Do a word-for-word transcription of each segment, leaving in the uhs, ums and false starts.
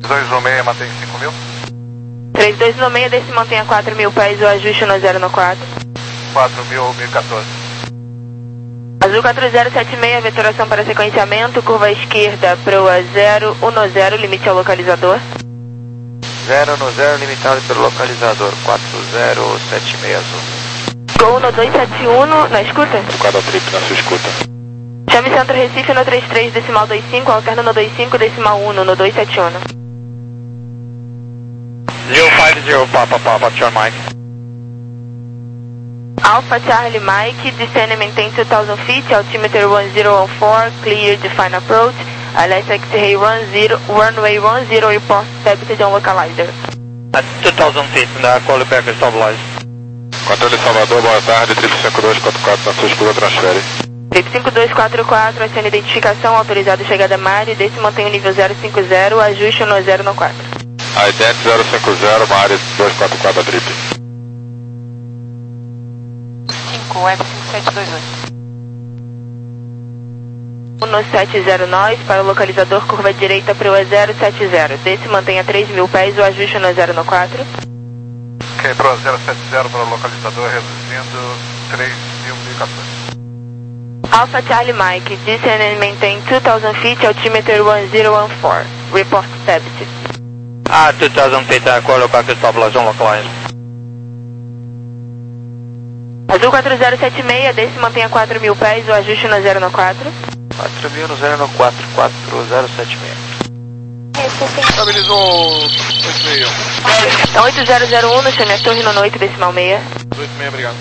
dois um seis, mantém cinco mil. três dois um seis, desse mantenha quatro mil pés, o ajuste no zero no quatro. quatro mil, mil e quatorze. Azul quatro zero sete seis, veturação para sequenciamento, curva esquerda, proa zero um no zero, limite ao localizador. zero no zero, limitado pelo localizador, quatro zero sete seis azul. Gol no dois sete um, na escuta? Cada trip na sua escuta. Chame Centro Recife no trinta e três, decimal vinte e cinco, alterno no vinte e cinco, decimal um, no dois sete um. zero cinco zero, Papa, Papa, Charlie Mike. Alpha Charlie Mike, descend and maintain two thousand feet, altimeter one zero one four, clear, define approach, Alaska X-ray one zero, runway one zero, report debited on localizer. At two thousand feet, na Qualipack stabilize. Controle Salvador, boa tarde, trip cinco dois quatro quatro, na sua escuta, transfere. Trip cinco dois quatro quatro, aciona identificação, autorizado chegada a Mari, desse mantém o nível zero cinco zero, ajuste no zero no quatro. Ident zero cinco zero, Mari dois quatro quatro, trip. cinco, Web cinco sete dois oito. um no sete zero nós, para o localizador, curva direita para o zero sete zero. Desse mantenha três mil pés, o ajuste no zero no quatro. Ok, para o zero sete zero para o localizador, reduzindo três mil, mil e quatorze. Alpha Charlie Mike, descend and maintain two thousand feet, altimeter one zero one four. Report debited. Ah, two thousand feet, na Qualipack stabilize on localizer. Azul quatro zero sete seis, desse mantenha quatro mil pés, o ajuste no zero no quatro. quatro mil no zero no quatro, quatro zero sete seis. Estabilizou oito meio. Então oito zero zero um, chame a torre no oito decimal seis. oito meio, obrigado.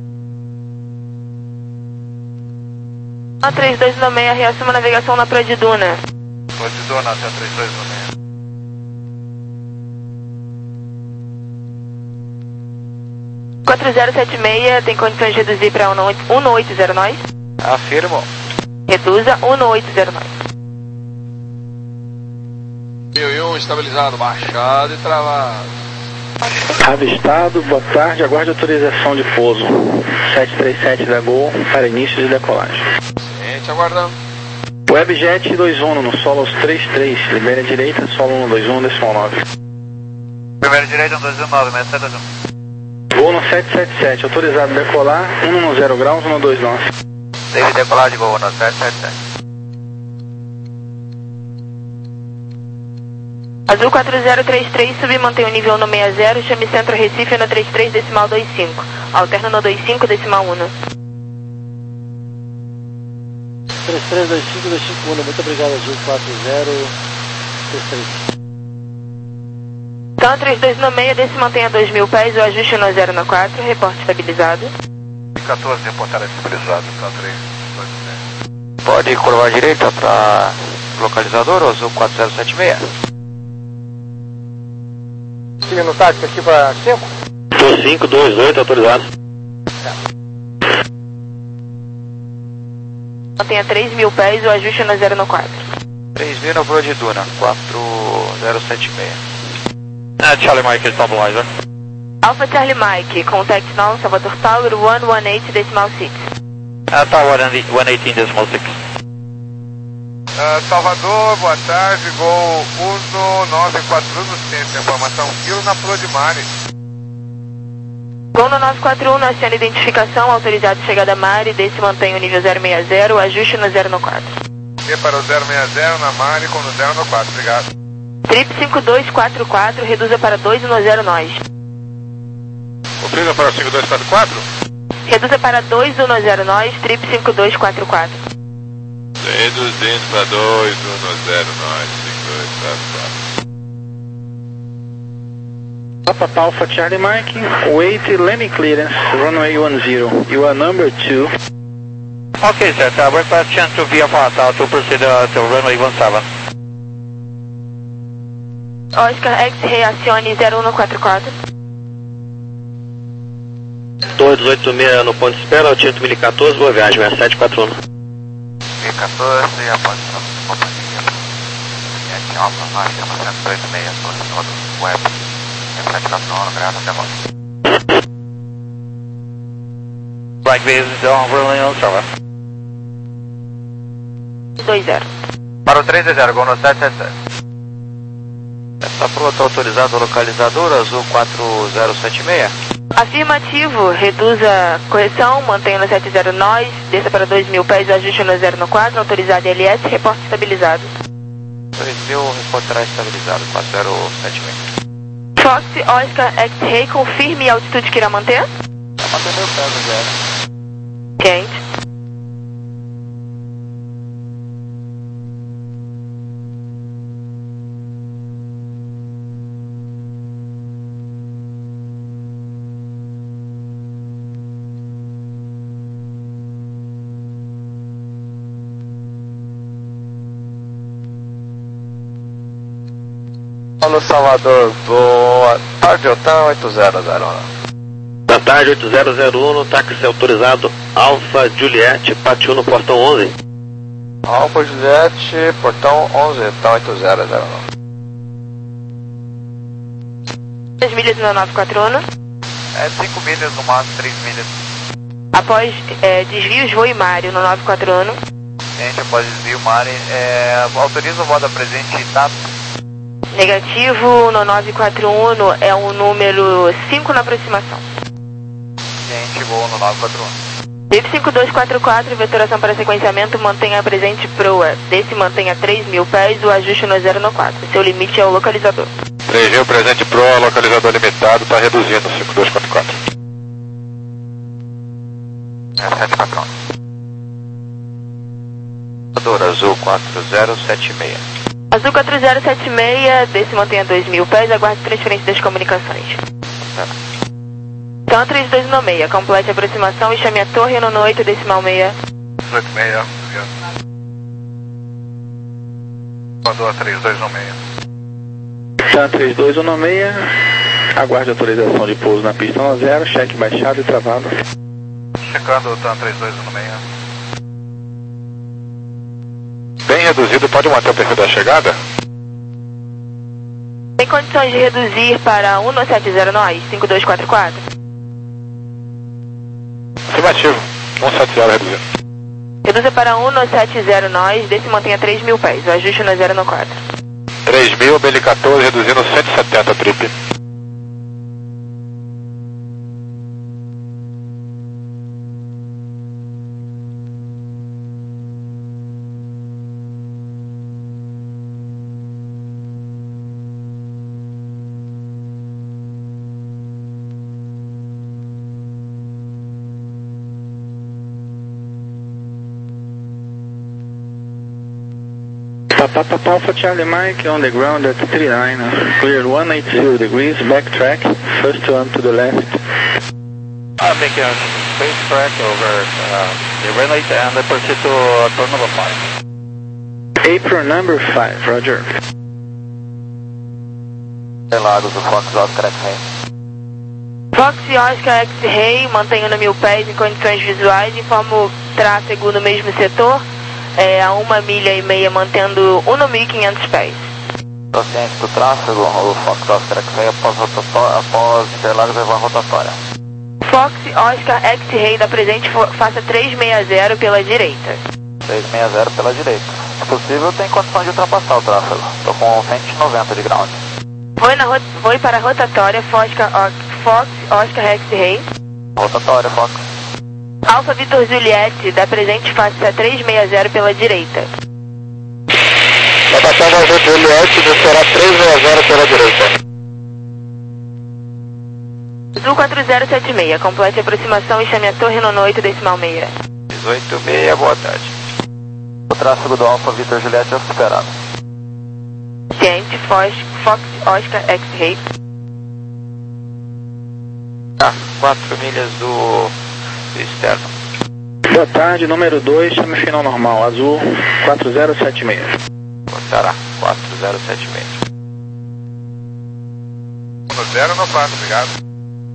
A três dois um seis, reassuma a navegação na Proa de Duna. Proa de Duna, até três dois um seis. quatro zero sete seis, tem condições de reduzir para um no oito zero nós? Afirmo. Reduza um no oito zero nós. mil e um, estabilizado, baixado e travado. Avistado, boa tarde, aguarde autorização de pouso. sete três sete da Gol para início de decolagem. Gente, aguardando. Webjet dois um no solo aos três três, libera a direita, solo um dois um, decimal nove. Primeira direita, um dois um nove, seis sete um. Gol no sete sete sete, autorizado a decolar, um no zero graus, um no dois nove. Deve decolar de Gol no sete sete sete. Azul quatro zero três três, sub mantém o nível no seis zero, chame Centro Recife no trinta e três, decimal vinte e cinco. Alterno no vinte e cinco, decimal um. três três dois cinco dois cinco um, muito obrigado, Azul quatro zero três três. Então três dois um seis, desse mantenha dois mil pés, o ajuste no zero no quatro, reporte estabilizado. quatorze, reportar estabilizado, então três dois um seis. Pode curvar à direita para localizador, Azul quatro zero sete seis. Time no tático aqui para cinco? cinco dois oito, autorizado. Mantenha três mil pés, o ajuste no zero no quatro. três mil na Proa de Duna, quatro zero sete seis. Ah, Charlie Mike, stabilizer. Alpha Charlie Mike, contact now, Salvador Tower, one one eight decimal six. Ah, Tower one eighteen decimal six. Uh, Salvador, boa tarde, Gol um nove quatro um no centro, informação, quilo na Proa de Mari. Gol no nove quatro um, aciona identificação, autorizado chegada a Mari, desse mantém o nível zero seis zero, ajuste no zero no quatro. E para o zero seis zero na Mari com o zero no quatro, obrigado. Trip cinco dois quatro quatro, reduza para dois no zero nós. Obriga para o cinco dois quatro quatro? Reduza para dois no zero nós, trip cinco dois quatro quatro. Reduzindo para dois no zero nós, cinco dois quatro quatro. Papa Alpha Charlie Mike, wait landing clearance, runway one zero. You are number two. Okay, sir. Uh, request chance to V F R uh, to proceed uh, to runway one seven. Oscar X-ray, acione zero um quatro quatro. Torre dezoito seis no ponto de espera, altimetro mil e quatorze, boa viagem, sete sete quatro um. mil e quatorze, após a companhia. Aqui, Alfa, nós temos cento e oito e seis, todo web. sete quatro um, grava até agora. Right base, on runway on seven. dois zero. Para o três zero, Gol no sete sete sete. Essa proa está autorizada ao localizador Azul quatro zero sete seis. Afirmativo, reduza correção, mantenha no sete zero nós, desça para dois mil pés, ajuste no zero no quatro, autorizado L S, reporte estabilizado. dois mil, reportará estabilizado, quatro zero sete seis. Fox, Oscar, X-Ray, confirme a altitude que irá manter? Vai manter meu pé no zero. Quente. Alô Salvador, boa tarde, Otan oito zero zero um. Boa tarde, oito zero zero um, táxi autorizado Alfa Juliette, Pátio no portão onze. Alfa Juliette, portão onze, Otan oito zero zero um. As milhas no nove quatro um. É cinco milhas no máximo, três milhas. Após é, desvios, voe Mário no nove quatro um. Gente, após desvio, Mari, é, autoriza o voo da presente etapa. Negativo, no nove quatro um é um número cinco na aproximação. Gente, voo no nove quatro um. V I P cinco dois quatro quatro, vetoração para sequenciamento, mantenha a presente proa. Desse mantenha três mil pés, o ajuste no zero no quatro. Seu limite é o localizador. três mil, presente proa, localizador limitado, está reduzindo, cinco dois quatro quatro. É sete quatro um. Azul quatro zero sete seis. Azul quatro zero sete seis, desse mantenha dois mil pés, aguarde transferência das comunicações. Então três dois um seis, complete a aproximação e chame a torre no oito decimal seis. oito seis, obrigado. Mandou a três dois um seis. Tá, três dois um seis, aguarde autorização de pouso na pista no zero, cheque baixado e travado. Checando o TAN três dois um seis. Bem reduzido, pode manter o perfil da chegada? Tem condições de reduzir para um no sete zero nós, cinco dois quatro quatro? Afirmativo, um sete zero reduzido. Reduza para um no sete zero nós, desse mantenha três mil pés, o ajuste no zero no quatro. três mil, B L quatorze, reduzindo cento e setenta, trip. Papa Papa Alpha Charlie Mike on the ground at three nine, clear one eighty degrees, backtrack, first one to the left. I'm making a space track over uh, the runway and proceed to uh, turn number five. April number five, roger. Lagos do Fox Oscar X-Ray. Fox Oscar X-Ray, mantenha no mil pés em condições visuais, informa o tráfego no mesmo setor, é, a uma milha e meia, mantendo um no mil e quinhentos pés. Ciente do tráfego, o Fox Oscar X-Ray após, após Interlagos levar a rotatória. Fox Oscar X-Ray da presente, faça trezentos e sessenta pela direita. trezentos e sessenta pela direita. Se possível, tem condição de ultrapassar o tráfego. Estou com cento e noventa de ground. Foi, na, foi para a rotatória Fox, Fox Oscar X-Ray. Rotatória, Fox. Alfa Vitor Juliette, da presente, faça trezentos e sessenta pela direita. Rotatória Alfa Juliette, descerá trezentos e sessenta pela direita. Azul quatro zero sete seis, complete a aproximação e chame a torre no oito decimal seis. dezoito seis, boa tarde. O tráfego do Alfa Vitor Juliette é superado. Ciente, Fox, Fox Oscar X-Ray. Ah, quatro milhas do, do externo. Boa tarde, número dois, chame final normal, azul quatro zero sete seis. Ceará, quatro zero sete seis. No zero no quatro, obrigado.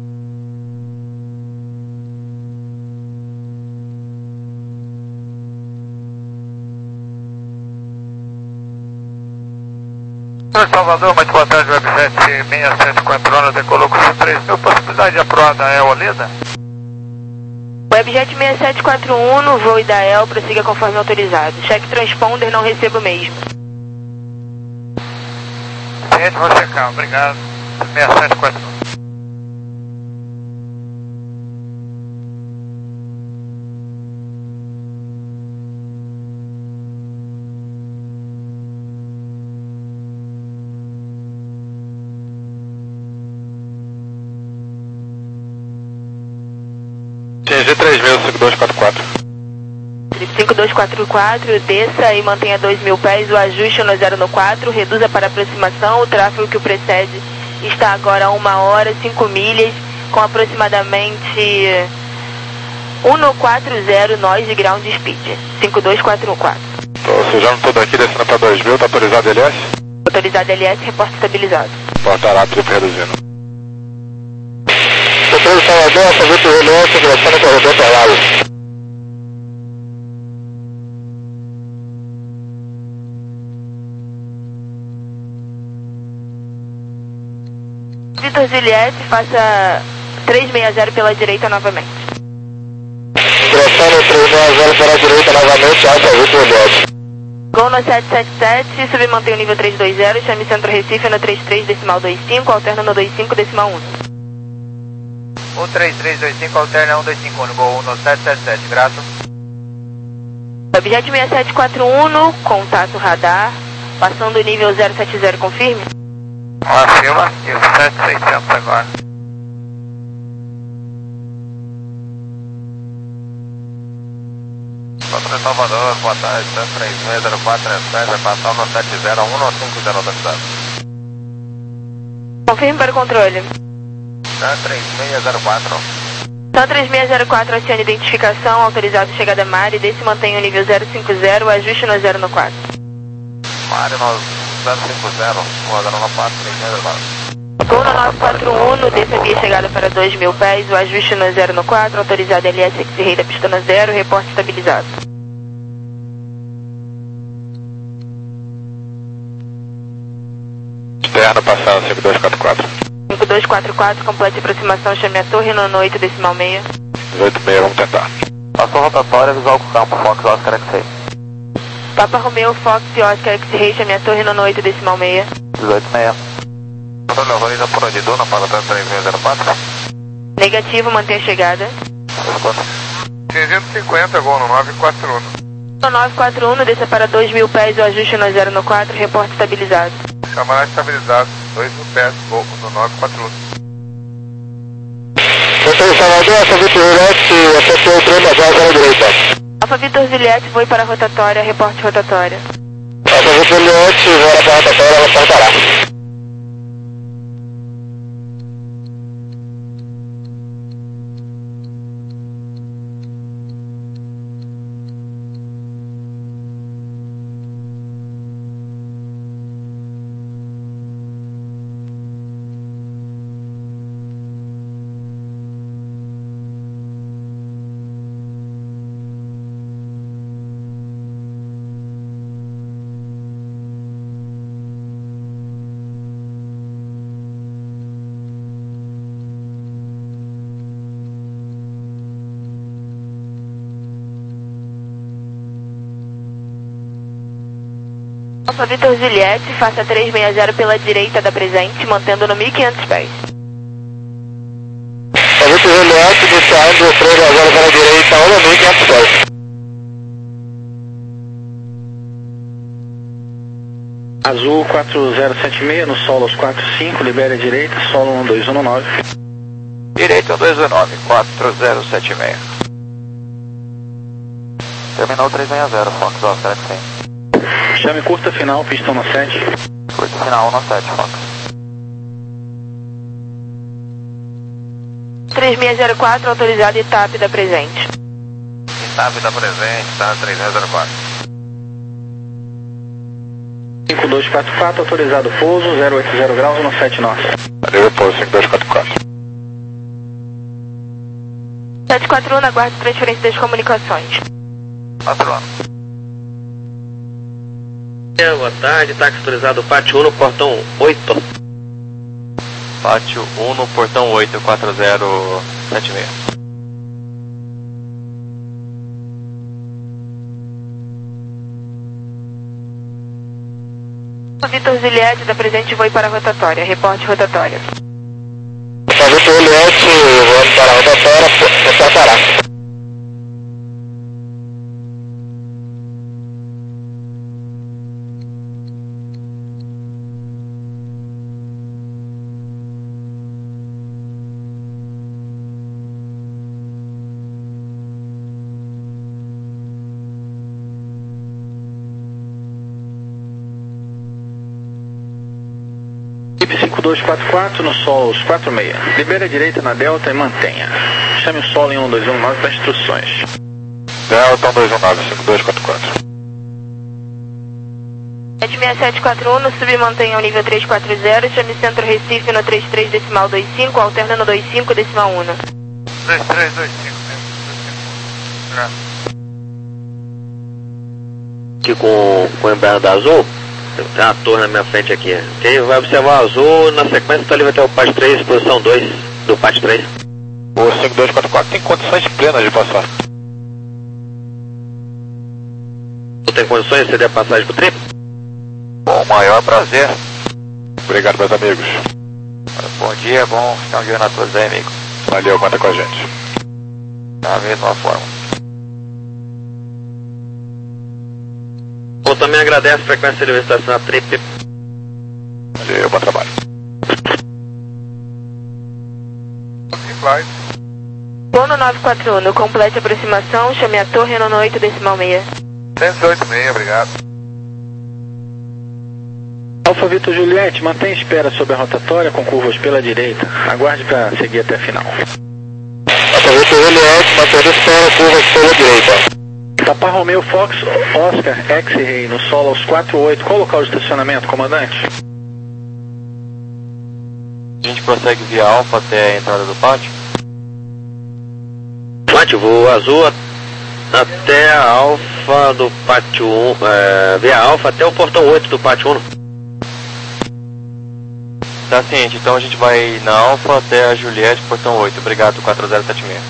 Salvador, muito boa tarde, Webjet seis sete quatro horas, decolou com três mil, possibilidade de aprovada é Olida? Webjet seis sete quatro um, no voo Idael, prossiga conforme autorizado. Cheque transponder, não recebo mesmo. Gente, vou checar, obrigado. seis sete quatro um. C G três mil, cinco dois quatro quatro. cinco dois quatro quatro, desça e mantenha dois mil pés, o ajuste no zero no quatro, reduza para aproximação, o tráfego que o precede está agora a uma hora, cinco milhas, com aproximadamente um no quatro zero nós de ground speed, cinco dois quatro quatro. Tô sujando tudo aqui, descendo para dois mil, tá autorizado L S? Autorizado L S, reporte estabilizado. Porta A, triplo reduzindo. Controle Salvador, alfabeto L S, direção no corredor para lado. Vitor Juliette, faça trezentos e sessenta pela direita novamente. Direção no trezentos e sessenta pela direita novamente, alfabeto L S. Gol no sete sete sete, submantém o nível trezentos e vinte, chame Centro Recife no trinta e três decimal vinte e cinco, alterna no vinte e cinco decimal um. um três três dois cinco, alterna um dois cinco um, Gol um no sete sete sete, graças. Objeto seis sete quatro um, contato radar, passando o nível zero sete zero, confirme. Acima, e o sete seiscentos agora. Controle Salvador, boa tarde, três seis zero quatro três sete, vai passar no sete zero um no cinco zero dois zero. Confirme para o controle. Tá, três seis zero quatro. Então três seis zero quatro, acione identificação, autorizado chegada Mari, desce e mantém o nível zero cinco zero, ajuste no zero no quatro. Mari no zero cinco zero, zero no quatro, três seis zero quatro. Gol no nove quatro um, desça via chegada para dois mil pés, o ajuste no zero no quatro, autorizado L S X-Ray da pista no zero, reporte estabilizado. Externo passando, cinco dois quatro quatro. cinco dois quatro quatro, complete aproximação, chame a torre no oito decimal meia. dezoito seis, vamos tentar. Passou rotatória, visual com campo, Fox Oscar X-Ray. Papa Romeo, Fox e Oscar X-Ray, chame a torre no oito decimal meia. dezoito seis. Controle autoriza por Odiduna para o três seis zero quatro. Negativo, mantenha a chegada. trezentos e cinquenta, gol no nove quatro um. No nove quatro um, desça para dois mil pés, o ajuste no zero no quatro, reporte estabilizado. Camarada estabilizado, dois mil pés, gol no nove quatro um. Controle Salvador, alfabeto L S, acertou o trem na zero direita. Alfa Vitor Juliette, voe para a rotatória, reporte rotatória. Alfabeto L S, voa para a rotatória, ela saltará. Alfa Vitor Juliette, faça trezentos e sessenta pela direita da presente, mantendo no mil e quinhentos pés. Alfabeto L S, iniciando trezentos e sessenta pela direita, um mil e quinhentos pés. Azul quatro zero sete seis, no solo aos quatro cinco, libere a direita, solo um dois um nove. Direita um dois um nove, quatro zero sete seis. Terminal três seis zero, Fox Oscar X-Ray. Chame curta final, pistão no sete. Curta final um no sete, Fox. três seis zero quatro, autorizado e T A P da presente. Estave da presente, tá três seis zero quatro. cinco dois quatro quatro, autorizado pouso, zero oito zero graus no sete nós. Valeu, pouso, cinco dois quatro quatro. sete quatro um, na guarda de transferência das comunicações. quatro anos. Boa tarde, táxi autorizado pátio um no portão oito. Pátio um no portão oito, quatro zero sete seis. Vitor Juliette, da presente voo para a rotatória. Reporte rotatória. Vitor Juliette, voando para a rotatória, reportará. cinco dois quatro quatro no solo, os quatro seis. Libere a direita na Delta e mantenha. Chame o solo em um dois um nove para instruções. Delta um dois um nove, cinco dois quatro quatro. sete seis sete quatro um, no sub mantenha o nível três quatro zero, chame Centro Recife no trinta e três decimal vinte e cinco, alterna no vinte e cinco decimal um. três três dois cinco, né? Aqui com, com o embargo azul, tem uma torre na minha frente aqui. Quem vai observar o azul, na sequência está ali vai ter o P A T três, posição dois do P A T três. O cinco dois quatro quatro tem condições plenas de passar. Tu tem condições de ceder a passagem pro trip? Com o maior prazer. Obrigado, meus amigos. Bom dia, bom ficar um dia na todos aí, amigo. Valeu, conta com a gente. Da mesma forma. Ou também agradece a frequência de visitação na trip. Valeu, bom trabalho. Bono nove quatro um, no complete aproximação, chame a torre no oito decimal seis. cento e oito seis, obrigado. Alfa Vitor Juliette, mantenha espera sobre a rotatória com curvas pela direita. Aguarde para seguir até a final. Alfa Vitor Juliette, mantendo espera, curvas pela direita. Papa Romeo Fox, Oscar, X-Ray, no solo aos quatro oito. Qual o local de estacionamento, comandante? A gente prossegue via Alfa até a entrada do pátio? Pátio, voo azul até a Alfa do pátio um, é, via Alfa até o portão oito do pátio um. Tá ciente, então a gente vai na Alfa até a Juliette, portão oito. Obrigado, quatro zero sete seis.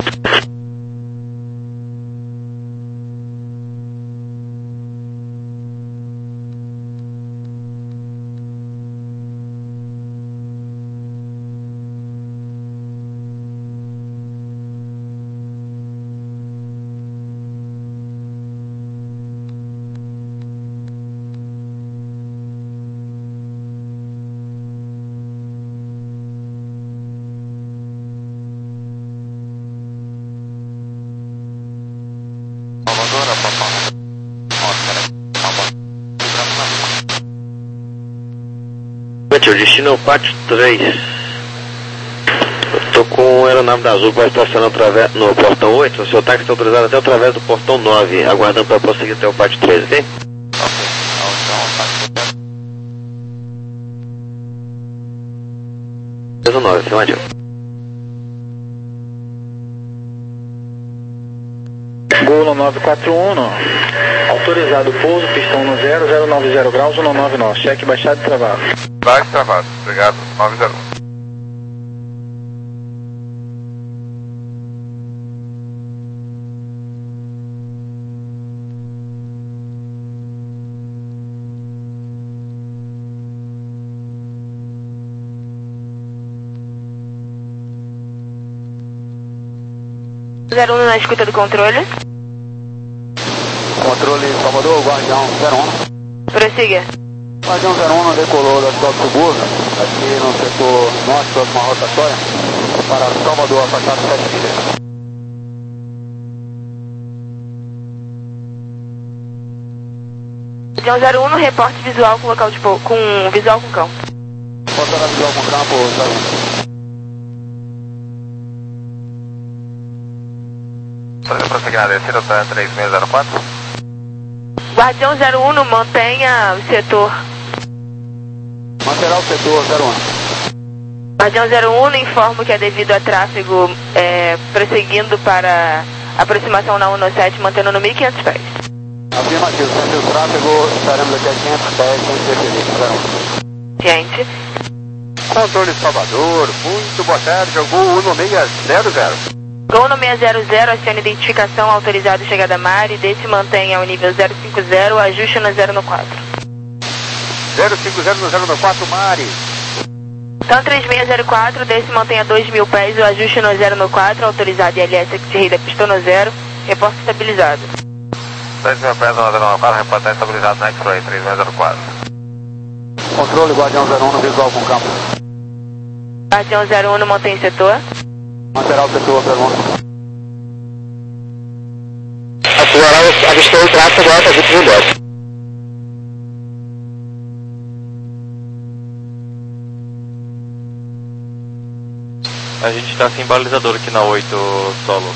O destino é o pátio três. Eu tô com a aeronave da Azul que vai estacionar no portão oito. O seu táxi está autorizado até através do portão nove, aguardando para prosseguir até o pátio três, ok? Ok. nove, afirmativo. Golo nove quatro um, autorizado pouso, pistão no zero, zero nove zero graus, um nove nove, cheque baixado e travado. Baixo travado, obrigado, nove zero um. zero um na escuta do controle. Controle Salvador, Guardião zero um. Prossiga. Guardião zero um decolou da cidade suburna, aqui no setor norte, próximo à rotatória, para Salvador, afastado sete milhas. Guardião zero um no reporte visual com local de pou... com visual com campo. Pode dar visual com campo, zero um. Prosseguir na descida, tá três seis zero quatro. Guardião zero um, mantenha o setor. Manterá o setor zero um. Guardião zero um, informo que é devido a tráfego é, prosseguindo para aproximação na cento e sete, mantendo no mil e quinhentos pés. Afirmativo, sente o tráfego, estaremos aqui a quinhentos pés, sem interferir, zero um. Gente. Controle Salvador, muito boa tarde, Gol uno seis zero zero. Gol no seis zero zero, acione identificação, autorizado chegada a mar e desse mantenha o nível zero cinco zero, ajuste no zero no quatro. zero cinco zero no zero nove quatro, Mari. Então três seis zero quatro, desce mantenha dois mil pés, o ajuste no zero no quatro, autorizado I L S X-Ray da pista no zero, reporte estabilizado. dois mil pés no zero nove quatro, reporte estabilizado na X-Ray, três seis zero quatro. Controle, Guardião zero um no visual com campo. Guardião zero um, mantém o setor. Manterá o setor zero um. Acelerar, avistei o traço agora para Vitor Juliette. A gente está sem balizador aqui na oito, solo.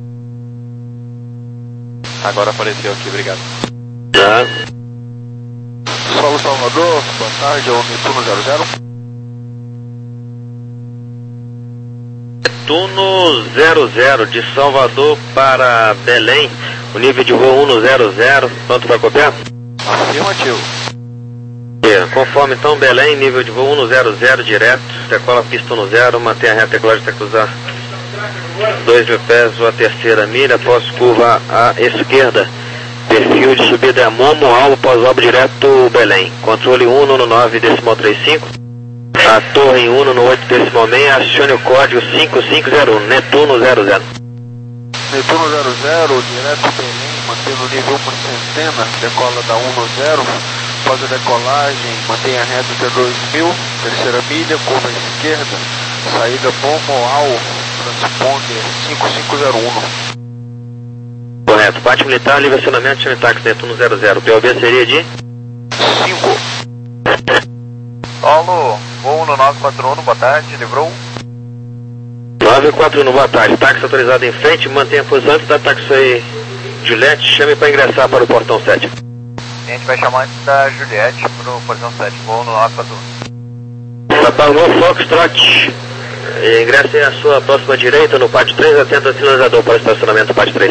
Agora apareceu aqui, obrigado. Tá. Solo Salvador, boa tarde, é o Netuno zero zero. Netuno zero zero, de Salvador para Belém, o nível de voo um zero zero, pronto para copiar? Afirmativo. Conforme então, Belém, nível de voo um zero zero direto, decola pista no zero, mantém a reta decolagem até cruzar dois mil pés, ou a terceira milha, após curva à esquerda. Perfil de subida é Momo, alvo pós-obra direto Belém. Controle um no nove decimal trinta e cinco. A torre em um no oito decimal seis, acione o código cinco cinco zero um, Netuno zero zero. Netuno zero zero, direto Belém, mantendo o nível um por centena, decola da um no zero. Após a decolagem, mantenha a reta até dois mil, terceira milha, curva à esquerda, saída Momoal, transponder cinco cinco zero um. Correto, parte militar, livre acionamento, chame táxi Netuno zero zero, P O B seria de? cinco. Solo, voo no nove quatro um, boa tarde, livrou? nove quatro um, boa tarde, táxi autorizado em frente, mantenha a posição antes da táxi Juliette, chame para ingressar para o portão sete. A gente vai chamar antes da Juliette para o portão sete, voo no nove quatro um. Papai Lua Foxtrot, ingresse à sua próxima direita no pátio três, atenta ao sinalizador para o estacionamento do pátio três.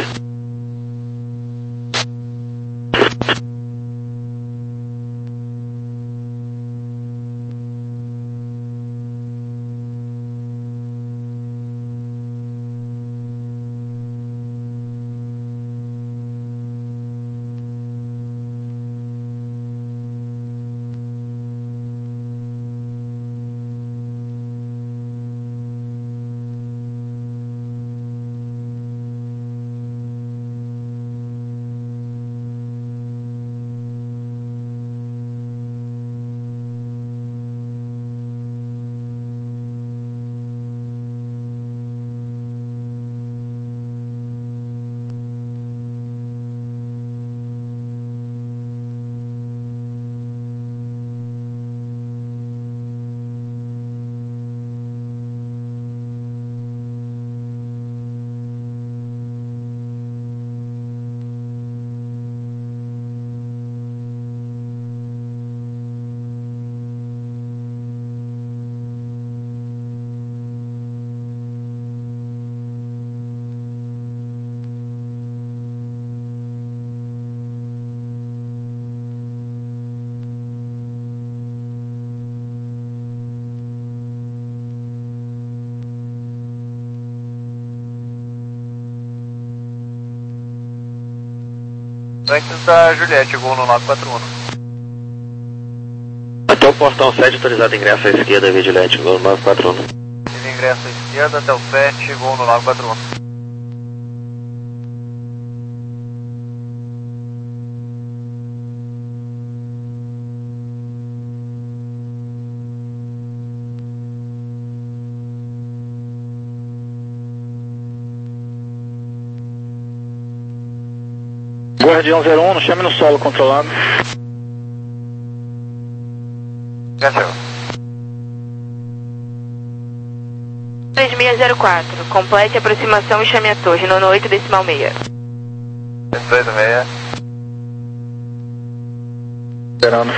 Antes da Juliette, voo no nove quatro um. Até o portão sete, autorizado ingresso à esquerda, via Juliette, voo no nove quatro um. Tive ingresso à esquerda até o sete, voo no nove quatro um. Guardião zero um, chame no solo controlado. Gastou. três seis zero quatro, complete a aproximação e chame a torre, nono oito decimal seis. dois seis. Esperando.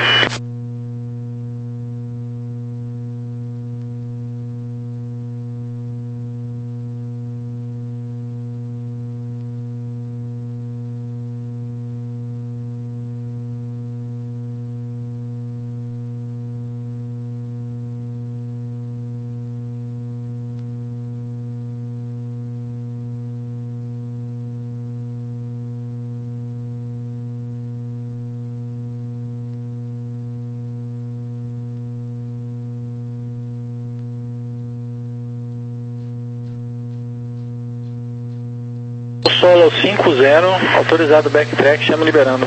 Solo cinco zero, autorizado backtrack, chama liberando.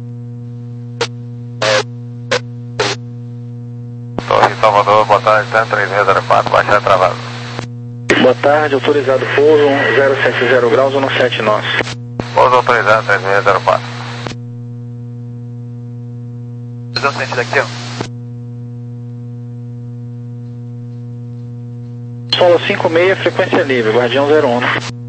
Torre Salvador, boa tarde, três seis zero quatro, baixar travado. Boa tarde, autorizado pouso zero sete zero graus, um sete nós. Pouso autorizado, três seis zero quatro. Visão sentido aqui, ó. Solo cinco seis, frequência livre, Guardião zero um.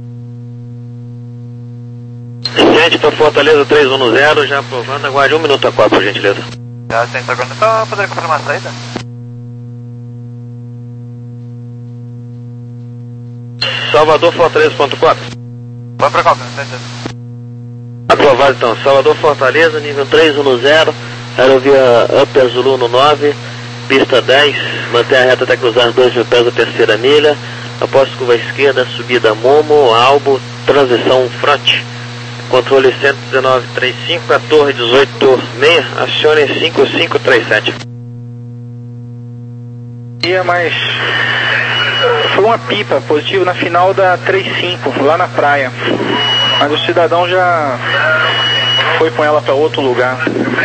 Gente, para Fortaleza três um zero, já aprovando, aguarde um minuto a quatro, por gentileza. Já tem que só poder confirmar a saída? Salvador Fortaleza ponto quatro. Vai pra qual? Aprovado então, Salvador Fortaleza, nível três um zero, aerovia Upper Zulu no nove, pista dez, mantém a reta até cruzar dois mil pés da terceira milha, após curva esquerda, subida Momo, Albo, transição Front, controle cento e dezenove trinta e cinco, a torre dezoito seis, acione cinco cinco três sete. Ia mais... Foi uma pipa, positivo na final da trinta e cinco, lá na praia. Mas o cidadão já foi com ela para outro lugar.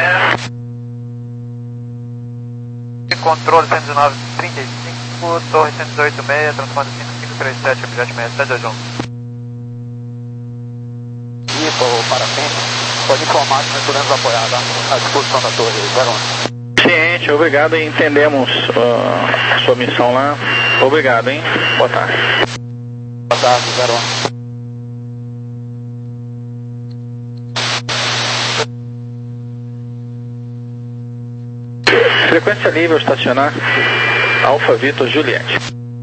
Controle cento e dezenove trinta e cinco, torre cento e dezoito seis, transformando cinco cinco três sete, objeto sessenta e sete, dois um. Isso, o parapente, pode informar que nós podemos apoiar, tá? À disposição da torre, zero um. Ciente, obrigado e entendemos uh, a sua missão lá. Obrigado, hein? Boa tarde. Boa tarde, zero um. Frequência livre ao estacionar, Alfa Vitor Juliette.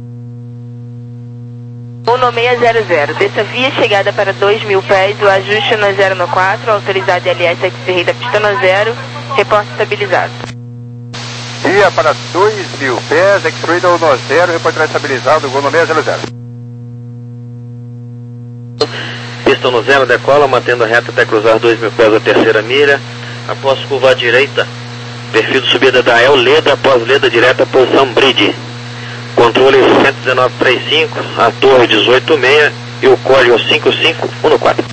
um seis zero zero, desça via chegada para dois mil pés, o ajuste no zero no quatro, autorizado L S X R da pista no zero, reporte estabilizado. Via para dois mil pés, X-Ray no zero, reporte estabilizado, gol no seis zero zero. Pista no zero, decola, mantendo a reta até cruzar dois mil pés da terceira milha, após curvar à direita, perfil de subida da El Leda, após Leda direta, posição Bridge. Controle cento e dezenove trinta e cinco, a torre dezoito seis e o código cinco cinco um quatro.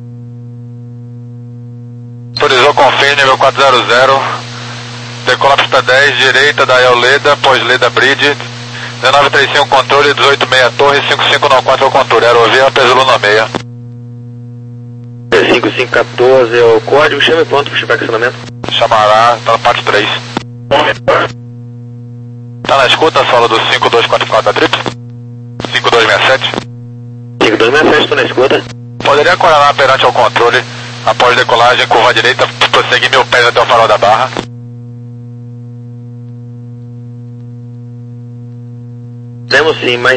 Autorizou confirme nível quatro zero zero, decola pista dez, direita da El Leda, pós-Leda Bridge, dezenove trinta e cinco controle, dezoito seis a torre, cinco cinco um quatro é o controle, aerovia Pesulo no seis. cinco cinco um quatro é o código, chame ponto para chegar acionamento. Chamará, tá no parte três. Tá na escuta, solo do cinco dois quatro quatro da Trips? cinco dois seis sete. cinco dois seis sete, estou na escuta. Poderia coronar perante ao controle, após decolagem, curva à direita, prosseguir mil pés até o farol da barra. Temos sim, mas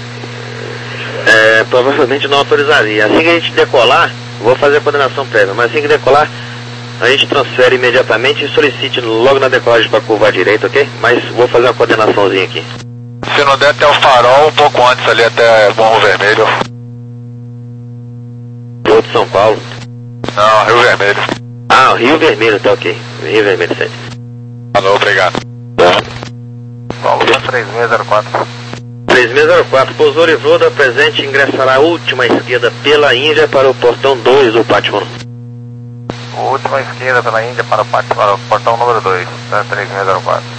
é, provavelmente não autorizaria. Assim que a gente decolar, vou fazer a coordenação prévia, mas assim que decolar, a gente transfere imediatamente e solicite logo na decolagem para a curva à direita, ok? Mas vou fazer uma coordenaçãozinha aqui. Se não der até o farol, um pouco antes ali até Morro Vermelho. Rio de São Paulo. Não, Rio Vermelho. Ah, Rio Vermelho, tá ok. Rio Vermelho sete. Alô, obrigado. Tá. Paulo, três seis zero quatro. três seis zero quatro, pousou Livroda, presente, ingressará a última esquerda pela Índia para o portão dois do Pátio. Última esquerda pela Índia para o, pátio, para o portão número dois, três seis zero quatro.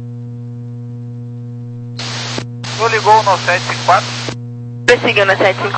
Ligou no sete cinco quatro. Prosseguiu na sete cinco